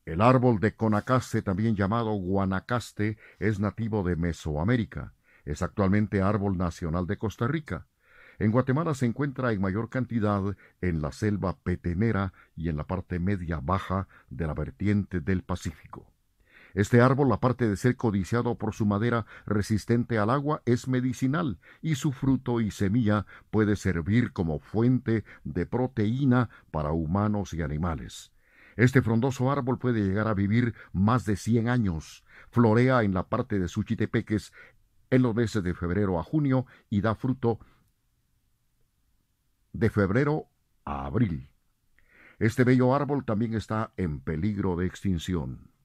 El árbol de Conacaste, también llamado Guanacaste, es nativo de Mesoamérica. Es actualmente árbol nacional de Costa Rica. En Guatemala se encuentra en mayor cantidad en la selva petenera y en la parte media baja de la vertiente del Pacífico. Este árbol, aparte de ser codiciado por su madera resistente al agua, es medicinal y su fruto y semilla puede servir como fuente de proteína para humanos y animales. Este frondoso árbol puede llegar a vivir más de 100 años. Florea en la parte de Suchitepeques en los meses de febrero a junio y da fruto de febrero a abril. Este bello árbol también está en peligro de extinción.